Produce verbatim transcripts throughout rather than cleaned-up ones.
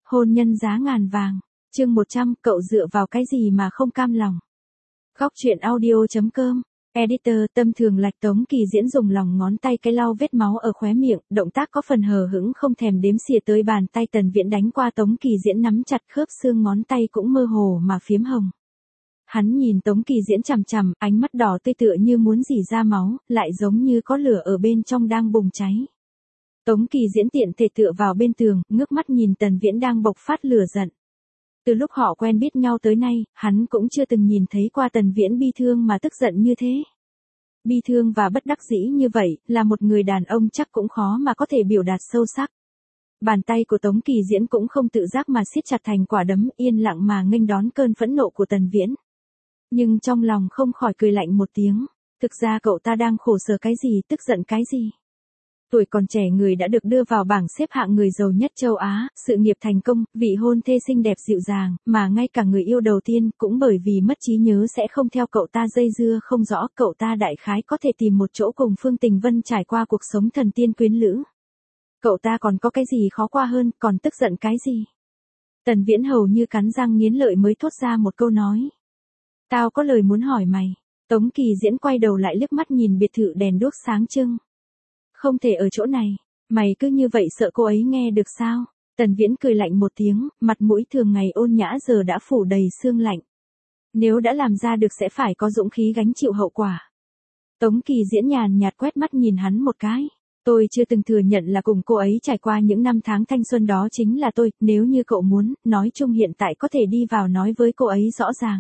Hôn nhân giá ngàn vàng. Chương một trăm, cậu dựa vào cái gì mà không cam lòng. Góc truyện audio chấm com. Editor. Tâm thường lạch Tống Kỳ Diễn dùng lòng ngón tay cái lau vết máu ở khóe miệng, động tác có phần hờ hững không thèm đếm xỉa tới bàn tay Tần Viễn đánh qua Tống Kỳ Diễn nắm chặt khớp xương ngón tay cũng mơ hồ mà phiếm hồng. Hắn nhìn Tống Kỳ Diễn chằm chằm, ánh mắt đỏ tươi tựa như muốn rỉ ra máu, lại giống như có lửa ở bên trong đang bùng cháy. Tống Kỳ Diễn tiện thể tựa vào bên tường, ngước mắt nhìn Tần Viễn đang bộc phát lửa giận. Từ lúc họ quen biết nhau tới nay, hắn cũng chưa từng nhìn thấy qua Tần Viễn bi thương mà tức giận như thế. Bi thương và bất đắc dĩ như vậy, là một người đàn ông chắc cũng khó mà có thể biểu đạt sâu sắc. Bàn tay của Tống Kỳ Diễn cũng không tự giác mà siết chặt thành quả đấm, yên lặng mà nghênh đón cơn phẫn nộ của Tần Viễn. Nhưng trong lòng không khỏi cười lạnh một tiếng, thực ra cậu ta đang khổ sở cái gì, tức giận cái gì. Tuổi còn trẻ người đã được đưa vào bảng xếp hạng người giàu nhất châu Á, sự nghiệp thành công, vị hôn thê xinh đẹp dịu dàng, mà ngay cả người yêu đầu tiên cũng bởi vì mất trí nhớ sẽ không theo cậu ta dây dưa không rõ, cậu ta đại khái có thể tìm một chỗ cùng Phương Tình Vân trải qua cuộc sống thần tiên quyến lữ. Cậu ta còn có cái gì khó qua hơn, còn tức giận cái gì? Tần Viễn hầu như cắn răng nghiến lợi mới thốt ra một câu nói. Tao có lời muốn hỏi mày. Tống Kỳ Diễn quay đầu lại liếc mắt nhìn biệt thự đèn đuốc sáng trưng. Không thể ở chỗ này, mày cứ như vậy sợ cô ấy nghe được sao? Tần Viễn cười lạnh một tiếng, mặt mũi thường ngày ôn nhã giờ đã phủ đầy sương lạnh. Nếu đã làm ra được sẽ phải có dũng khí gánh chịu hậu quả. Tống Kỳ Diễn nhàn nhạt quét mắt nhìn hắn một cái. Tôi chưa từng thừa nhận là cùng cô ấy trải qua những năm tháng thanh xuân, đó chính là tôi, nếu như cậu muốn, nói chung hiện tại có thể đi vào nói với cô ấy rõ ràng.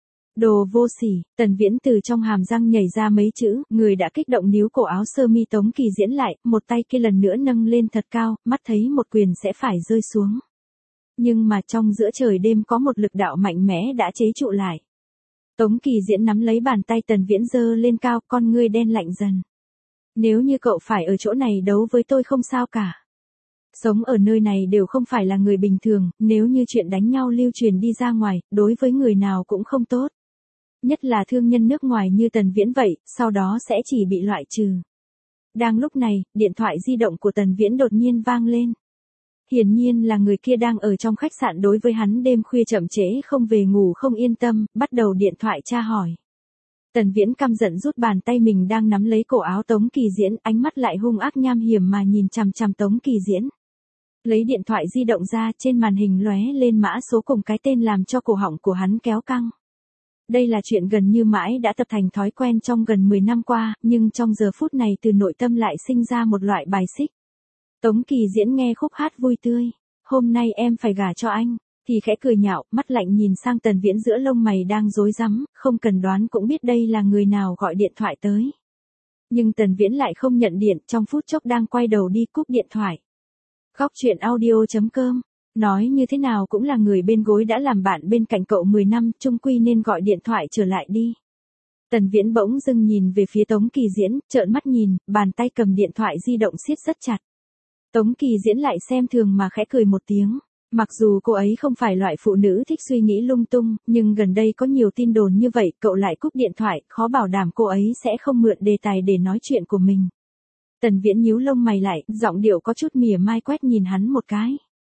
Đồ vô sỉ. Tần Viễn từ trong hàm răng nhảy ra mấy chữ, người đã kích động níu cổ áo sơ mi Tống Kỳ Diễn lại, một tay kia lần nữa nâng lên thật cao, mắt thấy một quyền sẽ phải rơi xuống. Nhưng mà trong giữa trời đêm có một lực đạo mạnh mẽ đã chế trụ lại. Tống Kỳ Diễn nắm lấy bàn tay Tần Viễn giơ lên cao, con ngươi đen lạnh dần. Nếu như cậu phải ở chỗ này đấu với tôi không sao cả. Sống ở nơi này đều không phải là người bình thường, nếu như chuyện đánh nhau lưu truyền đi ra ngoài, đối với người nào cũng không tốt. Nhất là thương nhân nước ngoài như Tần Viễn vậy, sau đó sẽ chỉ bị loại trừ. Đang lúc này, điện thoại di động của Tần Viễn đột nhiên vang lên. Hiển nhiên là người kia đang ở trong khách sạn đối với hắn đêm khuya chậm trễ không về ngủ không yên tâm, bắt đầu điện thoại tra hỏi. Tần Viễn căm giận rút bàn tay mình đang nắm lấy cổ áo Tống Kỳ Diễn, ánh mắt lại hung ác nham hiểm mà nhìn chằm chằm Tống Kỳ Diễn. Lấy điện thoại di động ra, trên màn hình lóe lên mã số cùng cái tên làm cho cổ họng của hắn kéo căng. Đây là chuyện gần như mãi đã tập thành thói quen trong gần mười năm qua, nhưng trong giờ phút này từ nội tâm lại sinh ra một loại bài xích. Tống Kỳ Diễn nghe khúc hát vui tươi, hôm nay em phải gả cho anh, thì khẽ cười nhạo, mắt lạnh nhìn sang Tần Viễn giữa lông mày đang rối rắm, không cần đoán cũng biết đây là người nào gọi điện thoại tới. Nhưng Tần Viễn lại không nhận điện, trong phút chốc đang quay đầu đi cúp điện thoại. Góc truyện audio chấm com. Nói như thế nào cũng là người bên gối đã làm bạn bên cạnh cậu mười năm, chung quy nên gọi điện thoại trở lại đi. Tần Viễn bỗng dưng nhìn về phía Tống Kỳ Diễn, trợn mắt nhìn, bàn tay cầm điện thoại di động siết rất chặt. Tống Kỳ Diễn lại xem thường mà khẽ cười một tiếng. Mặc dù cô ấy không phải loại phụ nữ thích suy nghĩ lung tung, nhưng gần đây có nhiều tin đồn như vậy, cậu lại cúp điện thoại, khó bảo đảm cô ấy sẽ không mượn đề tài để nói chuyện của mình. Tần Viễn nhíu lông mày lại, giọng điệu có chút mỉa mai quét nhìn hắn một cái.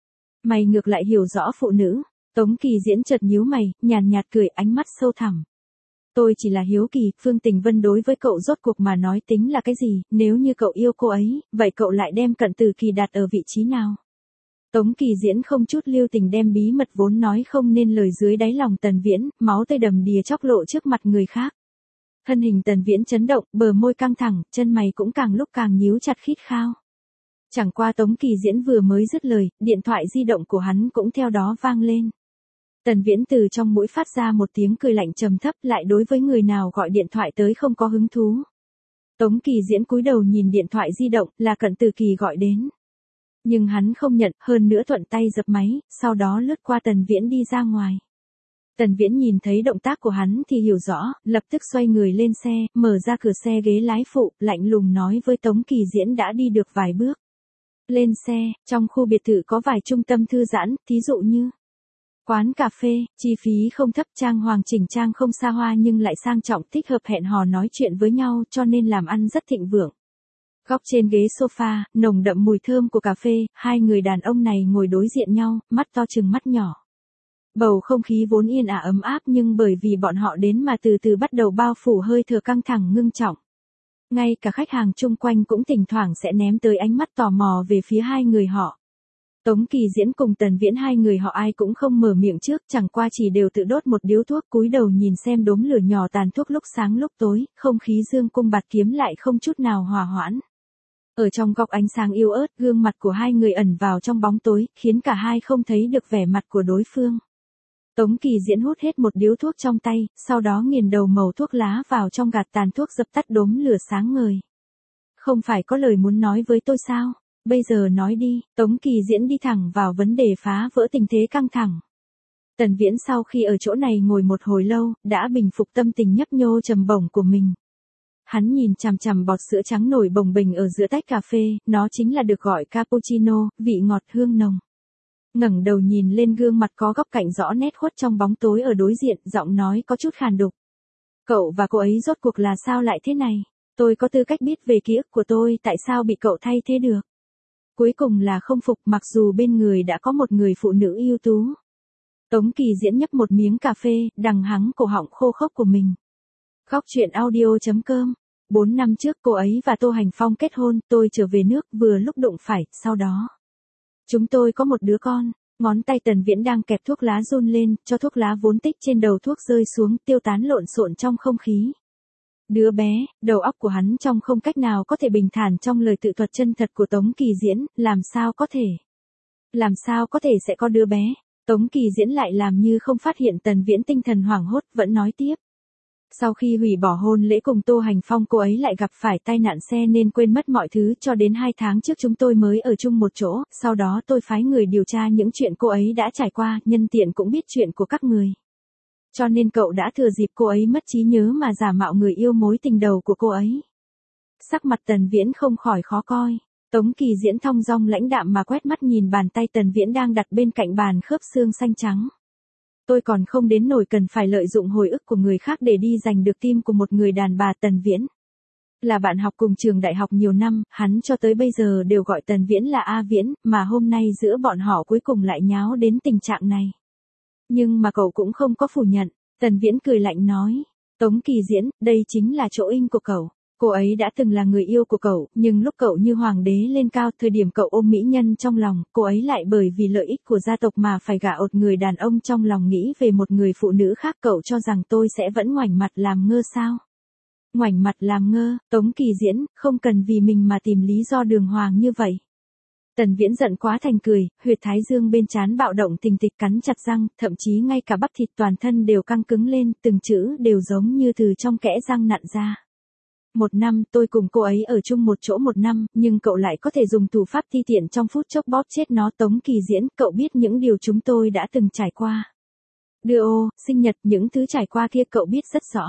Mày ngược lại hiểu rõ phụ nữ. Tống Kỳ Diễn chợt nhíu mày, nhàn nhạt cười, ánh mắt sâu thẳm. Tôi chỉ là hiếu kỳ, Phương Tình Vân đối với cậu rốt cuộc mà nói tính là cái gì, nếu như cậu yêu cô ấy, vậy cậu lại đem Cận Tử Kỳ đặt ở vị trí nào? Tống Kỳ Diễn không chút lưu tình đem bí mật vốn nói không nên lời dưới đáy lòng Tần Viễn, máu tươi đầm đìa chóc lộ trước mặt người khác. Thân hình Tần Viễn chấn động, bờ môi căng thẳng, chân mày cũng càng lúc càng nhíu chặt khít khao. Chẳng qua Tống Kỳ Diễn vừa mới dứt lời, điện thoại di động của hắn cũng theo đó vang lên. Tần Viễn từ trong mũi phát ra một tiếng cười lạnh trầm thấp, lại đối với người nào gọi điện thoại tới không có hứng thú. Tống Kỳ Diễn cúi đầu nhìn điện thoại di động, là Cận Tử Kỳ gọi đến. Nhưng hắn không nhận, hơn nữa thuận tay dập máy, sau đó lướt qua Tần Viễn đi ra ngoài. Tần Viễn nhìn thấy động tác của hắn thì hiểu rõ, lập tức xoay người lên xe, mở ra cửa xe ghế lái phụ, lạnh lùng nói với Tống Kỳ Diễn đã đi được vài bước. Lên xe, trong khu biệt thự có vài trung tâm thư giãn, thí dụ như quán cà phê, chi phí không thấp, trang hoàng chỉnh trang không xa hoa nhưng lại sang trọng, thích hợp hẹn hò nói chuyện với nhau cho nên làm ăn rất thịnh vượng. Góc trên ghế sofa, nồng đậm mùi thơm của cà phê, hai người đàn ông này ngồi đối diện nhau, mắt to chừng mắt nhỏ. Bầu không khí vốn yên ả ấm áp nhưng bởi vì bọn họ đến mà từ từ bắt đầu bao phủ hơi thừa căng thẳng ngưng trọng. Ngay cả khách hàng chung quanh cũng thỉnh thoảng sẽ ném tới ánh mắt tò mò về phía hai người họ. Tống Kỳ Diễn cùng Tần Viễn hai người họ ai cũng không mở miệng trước, chẳng qua chỉ đều tự đốt một điếu thuốc cúi đầu nhìn xem đốm lửa nhỏ tàn thuốc lúc sáng lúc tối, không khí dương cung bạt kiếm lại không chút nào hòa hoãn. Ở trong góc ánh sáng yếu ớt, gương mặt của hai người ẩn vào trong bóng tối, khiến cả hai không thấy được vẻ mặt của đối phương. Tống Kỳ Diễn hút hết một điếu thuốc trong tay, sau đó nghiền đầu màu thuốc lá vào trong gạt tàn thuốc dập tắt đốm lửa sáng ngời. Không phải có lời muốn nói với tôi sao? Bây giờ nói đi. Tống Kỳ Diễn đi thẳng vào vấn đề phá vỡ tình thế căng thẳng. Tần Viễn sau khi ở chỗ này ngồi một hồi lâu, đã bình phục tâm tình nhấp nhô trầm bổng của mình. Hắn nhìn chằm chằm bọt sữa trắng nổi bồng bềnh ở giữa tách cà phê, nó chính là được gọi cappuccino, vị ngọt hương nồng. Ngẩng đầu nhìn lên gương mặt có góc cạnh rõ nét khuất trong bóng tối ở đối diện, giọng nói có chút khàn đục. Cậu và cô ấy rốt cuộc là sao lại thế này? Tôi có tư cách biết về ký ức của tôi, tại sao bị cậu thay thế được? Cuối cùng là không phục mặc dù bên người đã có một người phụ nữ ưu tú. Tống Kỳ Diễn nhấp một miếng cà phê, đằng hắng cổ họng khô khốc của mình. Góc truyện audio chấm com. Bốn năm trước cô ấy và Tô Hành Phong kết hôn, tôi trở về nước vừa lúc đụng phải, sau đó. Chúng tôi có một đứa con, ngón tay Tần Viễn đang kẹp thuốc lá run lên, cho thuốc lá vốn tích trên đầu thuốc rơi xuống, tiêu tán lộn xộn trong không khí. Đứa bé, đầu óc của hắn trong không cách nào có thể bình thản trong lời tự thuật chân thật của Tống Kỳ Diễn, làm sao có thể? Làm sao có thể sẽ có đứa bé? Tống Kỳ Diễn lại làm như không phát hiện Tần Viễn tinh thần hoảng hốt, vẫn nói tiếp. Sau khi hủy bỏ hôn lễ cùng Tô Hành Phong cô ấy lại gặp phải tai nạn xe nên quên mất mọi thứ cho đến hai tháng trước chúng tôi mới ở chung một chỗ, sau đó tôi phái người điều tra những chuyện cô ấy đã trải qua, nhân tiện cũng biết chuyện của các người. Cho nên cậu đã thừa dịp cô ấy mất trí nhớ mà giả mạo người yêu mối tình đầu của cô ấy. Sắc mặt Tần Viễn không khỏi khó coi. Tống Kỳ Diễn thong dong lãnh đạm mà quét mắt nhìn bàn tay Tần Viễn đang đặt bên cạnh bàn khớp xương xanh trắng. Tôi còn không đến nỗi cần phải lợi dụng hồi ức của người khác để đi giành được tim của một người đàn bà. Tần Viễn là bạn học cùng trường đại học nhiều năm, hắn cho tới bây giờ đều gọi Tần Viễn là A Viễn, mà hôm nay giữa bọn họ cuối cùng lại nháo đến tình trạng này. Nhưng mà cậu cũng không có phủ nhận. Tần Viễn cười lạnh nói. Tống Kỳ Diễn, đây chính là chỗ in của cậu. Cô ấy đã từng là người yêu của cậu, nhưng lúc cậu như hoàng đế lên cao, thời điểm cậu ôm mỹ nhân trong lòng, cô ấy lại bởi vì lợi ích của gia tộc mà phải gả ột người đàn ông trong lòng nghĩ về một người phụ nữ khác. Cậu cho rằng tôi sẽ vẫn ngoảnh mặt làm ngơ sao? Ngoảnh mặt làm ngơ, Tống Kỳ Diễn, không cần vì mình mà tìm lý do đường hoàng như vậy. Tần Viễn giận quá thành cười, huyệt thái dương bên trán bạo động thình thịch cắn chặt răng, thậm chí ngay cả bắp thịt toàn thân đều căng cứng lên, từng chữ đều giống như từ trong kẽ răng nặn ra. Một năm, tôi cùng cô ấy ở chung một chỗ một năm, nhưng cậu lại có thể dùng thủ pháp thi tiện trong phút chốc bóp chết nó. Tống Kỳ Diễn, cậu biết những điều chúng tôi đã từng trải qua. Đưa ô, sinh nhật, những thứ trải qua kia cậu biết rất rõ.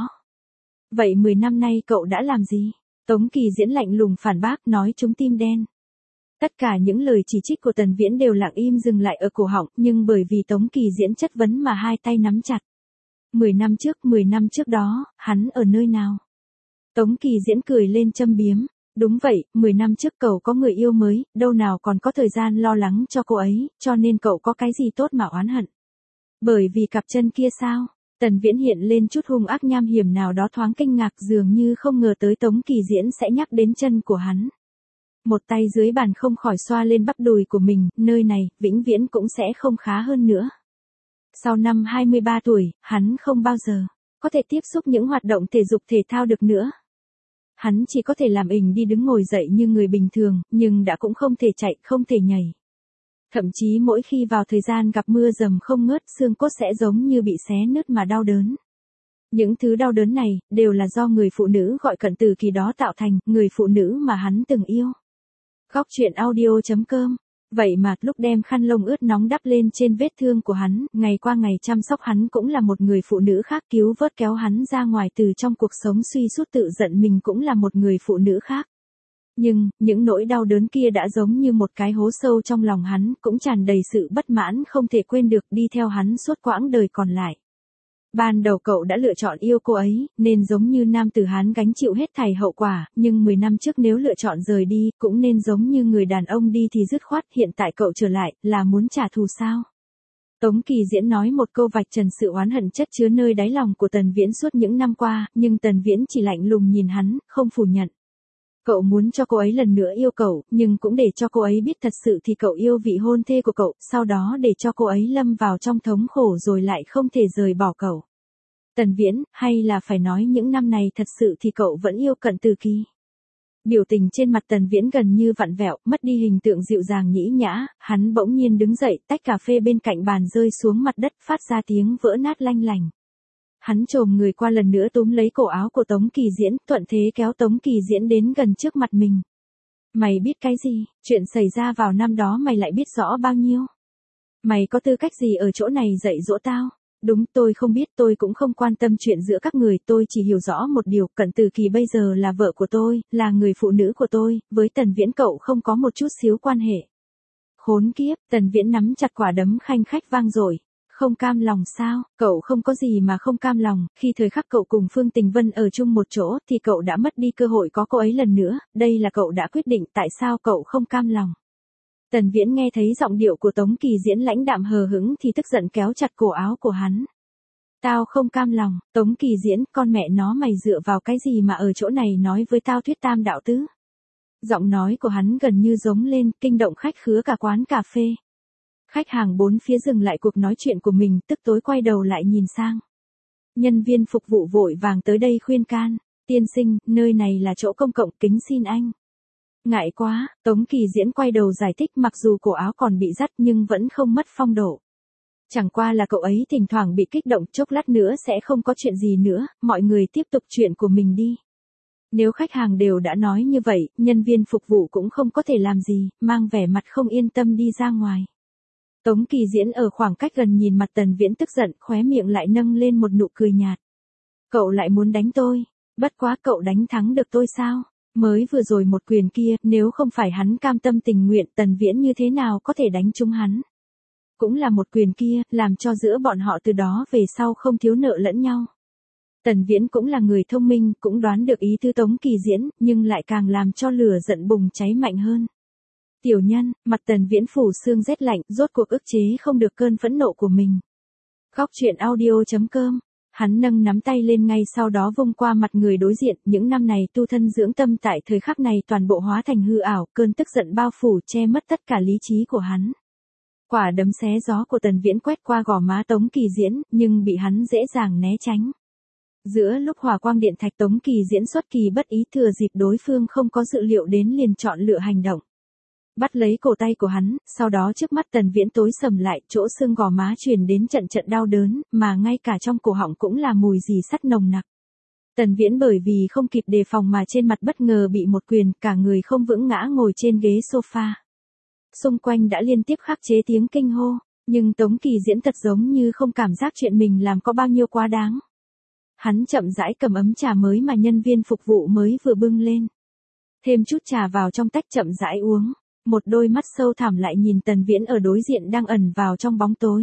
Vậy mười năm nay cậu đã làm gì? Tống Kỳ Diễn lạnh lùng phản bác, nói chúng tim đen. Tất cả những lời chỉ trích của Tần Viễn đều lặng im dừng lại ở cổ họng, nhưng bởi vì Tống Kỳ Diễn chất vấn mà hai tay nắm chặt. Mười năm trước, mười năm trước đó, hắn ở nơi nào? Tống Kỳ Diễn cười lên châm biếm. Đúng vậy, mười năm trước cậu có người yêu mới, đâu nào còn có thời gian lo lắng cho cô ấy, cho nên cậu có cái gì tốt mà oán hận. Bởi vì cặp chân kia sao? Tần Viễn hiện lên chút hung ác nham hiểm nào đó, thoáng kinh ngạc dường như không ngờ tới Tống Kỳ Diễn sẽ nhắc đến chân của hắn. Một tay dưới bàn không khỏi xoa lên bắp đùi của mình, nơi này, vĩnh viễn cũng sẽ không khá hơn nữa. Sau năm hai mươi ba tuổi, hắn không bao giờ có thể tiếp xúc những hoạt động thể dục thể thao được nữa. Hắn chỉ có thể làm ình đi đứng ngồi dậy như người bình thường, nhưng đã cũng không thể chạy, không thể nhảy. Thậm chí mỗi khi vào thời gian gặp mưa dầm không ngớt, xương cốt sẽ giống như bị xé nứt mà đau đớn. Những thứ đau đớn này, đều là do người phụ nữ gọi Cận Từ Kỳ đó tạo thành, người phụ nữ mà hắn từng yêu. Góc truyện audio chấm com. Vậy mà, lúc đem khăn lông ướt nóng đắp lên trên vết thương của hắn, ngày qua ngày chăm sóc hắn cũng là một người phụ nữ khác, cứu vớt kéo hắn ra ngoài từ trong cuộc sống suy sút tự giận mình cũng là một người phụ nữ khác. Nhưng, những nỗi đau đớn kia đã giống như một cái hố sâu trong lòng hắn, cũng tràn đầy sự bất mãn không thể quên được đi theo hắn suốt quãng đời còn lại. Ban đầu cậu đã lựa chọn yêu cô ấy, nên giống như nam tử Hán gánh chịu hết thảy hậu quả, nhưng mười năm trước nếu lựa chọn rời đi, cũng nên giống như người đàn ông đi thì dứt khoát, hiện tại cậu trở lại, là muốn trả thù sao? Tống Kỳ Diễn nói một câu vạch trần sự oán hận chất chứa nơi đáy lòng của Tần Viễn suốt những năm qua, nhưng Tần Viễn chỉ lạnh lùng nhìn hắn, không phủ nhận. Cậu muốn cho cô ấy lần nữa yêu cậu, nhưng cũng để cho cô ấy biết thật sự thì cậu yêu vị hôn thê của cậu, sau đó để cho cô ấy lâm vào trong thống khổ rồi lại không thể rời bỏ cậu. Tần Viễn, hay là phải nói những năm này thật sự thì cậu vẫn yêu Cận Từ Kỳ. Biểu tình trên mặt Tần Viễn gần như vặn vẹo, mất đi hình tượng dịu dàng nhĩ nhã, hắn bỗng nhiên đứng dậy, tách cà phê bên cạnh bàn rơi xuống mặt đất phát ra tiếng vỡ nát lanh lành. Hắn chồm người qua lần nữa túm lấy cổ áo của Tống Kỳ Diễn, thuận thế kéo Tống Kỳ Diễn đến gần trước mặt mình. Mày biết cái gì, chuyện xảy ra vào năm đó mày lại biết rõ bao nhiêu? Mày có tư cách gì ở chỗ này dạy dỗ tao? Đúng, tôi không biết, tôi cũng không quan tâm chuyện giữa các người, tôi chỉ hiểu rõ một điều, Cận Từ Kỳ bây giờ là vợ của tôi, là người phụ nữ của tôi, với Tần Viễn cậu không có một chút xíu quan hệ. Khốn kiếp, Tần Viễn nắm chặt quả đấm khanh khách vang dội. Không cam lòng sao, cậu không có gì mà không cam lòng, khi thời khắc cậu cùng Phương Tình Vân ở chung một chỗ thì cậu đã mất đi cơ hội có cô ấy lần nữa, đây là cậu đã quyết định, tại sao cậu không cam lòng? Tần Viễn nghe thấy giọng điệu của Tống Kỳ Diễn lãnh đạm hờ hững thì tức giận kéo chặt cổ áo của hắn. Tao không cam lòng, Tống Kỳ Diễn, con mẹ nó mày dựa vào cái gì mà ở chỗ này nói với tao thuyết tam đạo tứ? Giọng nói của hắn gần như giống lên, kinh động khách khứa cả quán cà phê. Khách hàng bốn phía dừng lại cuộc nói chuyện của mình, tức tối quay đầu lại nhìn sang. Nhân viên phục vụ vội vàng tới đây khuyên can, tiên sinh, nơi này là chỗ công cộng, kính xin anh. Ngại quá, Tống Kỳ Diễn quay đầu giải thích, mặc dù cổ áo còn bị rách nhưng vẫn không mất phong độ. Chẳng qua là cậu ấy thỉnh thoảng bị kích động, chốc lát nữa sẽ không có chuyện gì nữa, mọi người tiếp tục chuyện của mình đi. Nếu khách hàng đều đã nói như vậy, nhân viên phục vụ cũng không có thể làm gì, mang vẻ mặt không yên tâm đi ra ngoài. Tống Kỳ Diễn ở khoảng cách gần nhìn mặt Tần Viễn tức giận, khóe miệng lại nâng lên một nụ cười nhạt. Cậu lại muốn đánh tôi, bất quá cậu đánh thắng được tôi sao? Mới vừa rồi một quyền kia, nếu không phải hắn cam tâm tình nguyện, Tần Viễn như thế nào có thể đánh trúng hắn? Cũng là một quyền kia, làm cho giữa bọn họ từ đó về sau không thiếu nợ lẫn nhau. Tần Viễn cũng là người thông minh, cũng đoán được ý tứ Tống Kỳ Diễn, nhưng lại càng làm cho lửa giận bùng cháy mạnh hơn. Tiểu nhân, mặt Tần Viễn phủ sương rét lạnh, rốt cuộc ức chế không được cơn phẫn nộ của mình. Góc truyện audio chấm com. Hắn nâng nắm tay lên ngay sau đó vung qua mặt người đối diện, những năm này tu thân dưỡng tâm tại thời khắc này toàn bộ hóa thành hư ảo, cơn tức giận bao phủ che mất tất cả lý trí của hắn. Quả đấm xé gió của Tần Viễn quét qua gò má Tống Kỳ Diễn, nhưng bị hắn dễ dàng né tránh. Giữa lúc hỏa quang điện thạch, Tống Kỳ Diễn xuất kỳ bất ý, thừa dịp đối phương không có dự liệu đến liền chọn lựa hành động. Bắt lấy cổ tay của hắn, sau đó trước mắt Tần Viễn tối sầm lại, chỗ xương gò má truyền đến trận trận đau đớn, mà ngay cả trong cổ họng cũng là mùi rỉ sắt nồng nặc. Tần Viễn bởi vì không kịp đề phòng mà trên mặt bất ngờ bị một quyền, cả người không vững ngã ngồi trên ghế sofa. Xung quanh đã liên tiếp khắc chế tiếng kinh hô, nhưng Tống Kỳ Diễn thật giống như không cảm giác chuyện mình làm có bao nhiêu quá đáng. Hắn chậm rãi cầm ấm trà mới mà nhân viên phục vụ mới vừa bưng lên. Thêm chút trà vào trong tách chậm rãi uống. Một đôi mắt sâu thẳm lại nhìn Tần Viễn ở đối diện đang ẩn vào trong bóng tối.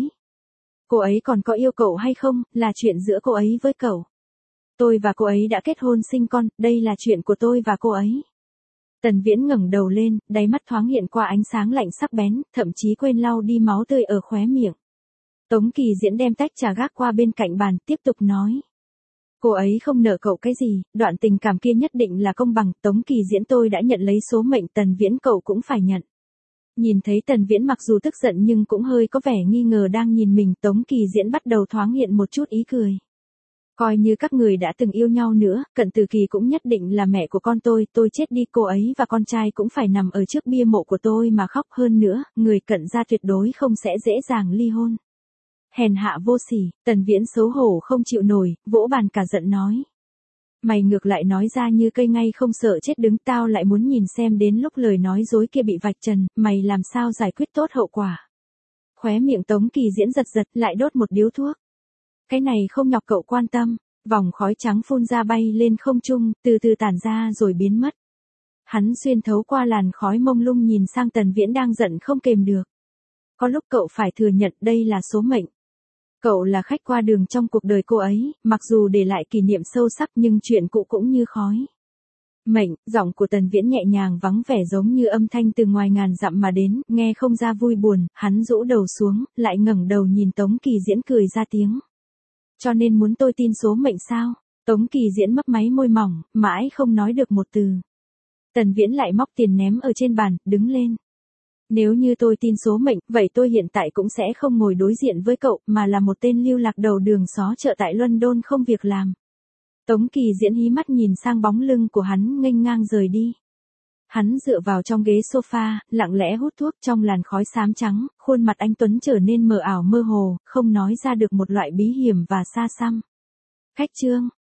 Cô ấy còn có yêu cậu hay không, là chuyện giữa cô ấy với cậu. Tôi và cô ấy đã kết hôn sinh con, đây là chuyện của tôi và cô ấy. Tần Viễn ngẩng đầu lên, đáy mắt thoáng hiện qua ánh sáng lạnh sắc bén, thậm chí quên lau đi máu tươi ở khóe miệng. Tống Kỳ Diễn đem tách trà gác qua bên cạnh bàn, tiếp tục nói. Cô ấy không nợ cậu cái gì, đoạn tình cảm kia nhất định là công bằng, Tống Kỳ Diễn tôi đã nhận lấy số mệnh, Tần Viễn cậu cũng phải nhận. Nhìn thấy Tần Viễn mặc dù tức giận nhưng cũng hơi có vẻ nghi ngờ đang nhìn mình, Tống Kỳ Diễn bắt đầu thoáng hiện một chút ý cười. Coi như các người đã từng yêu nhau nữa, Cận Từ Kỳ cũng nhất định là mẹ của con tôi, tôi chết đi cô ấy và con trai cũng phải nằm ở trước bia mộ của tôi mà khóc, hơn nữa, người Cận gia tuyệt đối không sẽ dễ dàng ly hôn. Hèn hạ vô sỉ, Tần Viễn xấu hổ không chịu nổi, vỗ bàn cả giận nói. Mày ngược lại nói ra như cây ngay không sợ chết đứng, tao lại muốn nhìn xem đến lúc lời nói dối kia bị vạch trần, mày làm sao giải quyết tốt hậu quả. Khóe miệng Tống Kỳ Diễn giật giật, lại đốt một điếu thuốc. Cái này không nhọc cậu quan tâm, vòng khói trắng phun ra bay lên không trung, từ từ tản ra rồi biến mất. Hắn xuyên thấu qua làn khói mông lung nhìn sang Tần Viễn đang giận không kềm được. Có lúc cậu phải thừa nhận đây là số mệnh. Cậu là khách qua đường trong cuộc đời cô ấy, mặc dù để lại kỷ niệm sâu sắc nhưng chuyện cũ cũng như khói. Mệnh, giọng của Tần Viễn nhẹ nhàng vắng vẻ giống như âm thanh từ ngoài ngàn dặm mà đến, nghe không ra vui buồn, hắn rũ đầu xuống, lại ngẩng đầu nhìn Tống Kỳ Diễn cười ra tiếng. Cho nên muốn tôi tin số mệnh sao? Tống Kỳ Diễn mấp máy môi mỏng, mãi không nói được một từ. Tần Viễn lại móc tiền ném ở trên bàn, đứng lên. Nếu như tôi tin số mệnh, vậy tôi hiện tại cũng sẽ không ngồi đối diện với cậu, mà là một tên lưu lạc đầu đường xó chợ tại London không việc làm. Tống Kỳ Diễn hí mắt nhìn sang bóng lưng của hắn nghênh ngang rời đi. Hắn dựa vào trong ghế sofa, lặng lẽ hút thuốc trong làn khói xám trắng, khuôn mặt anh Tuấn trở nên mờ ảo mơ hồ, không nói ra được một loại bí hiểm và xa xăm. Khách Trương,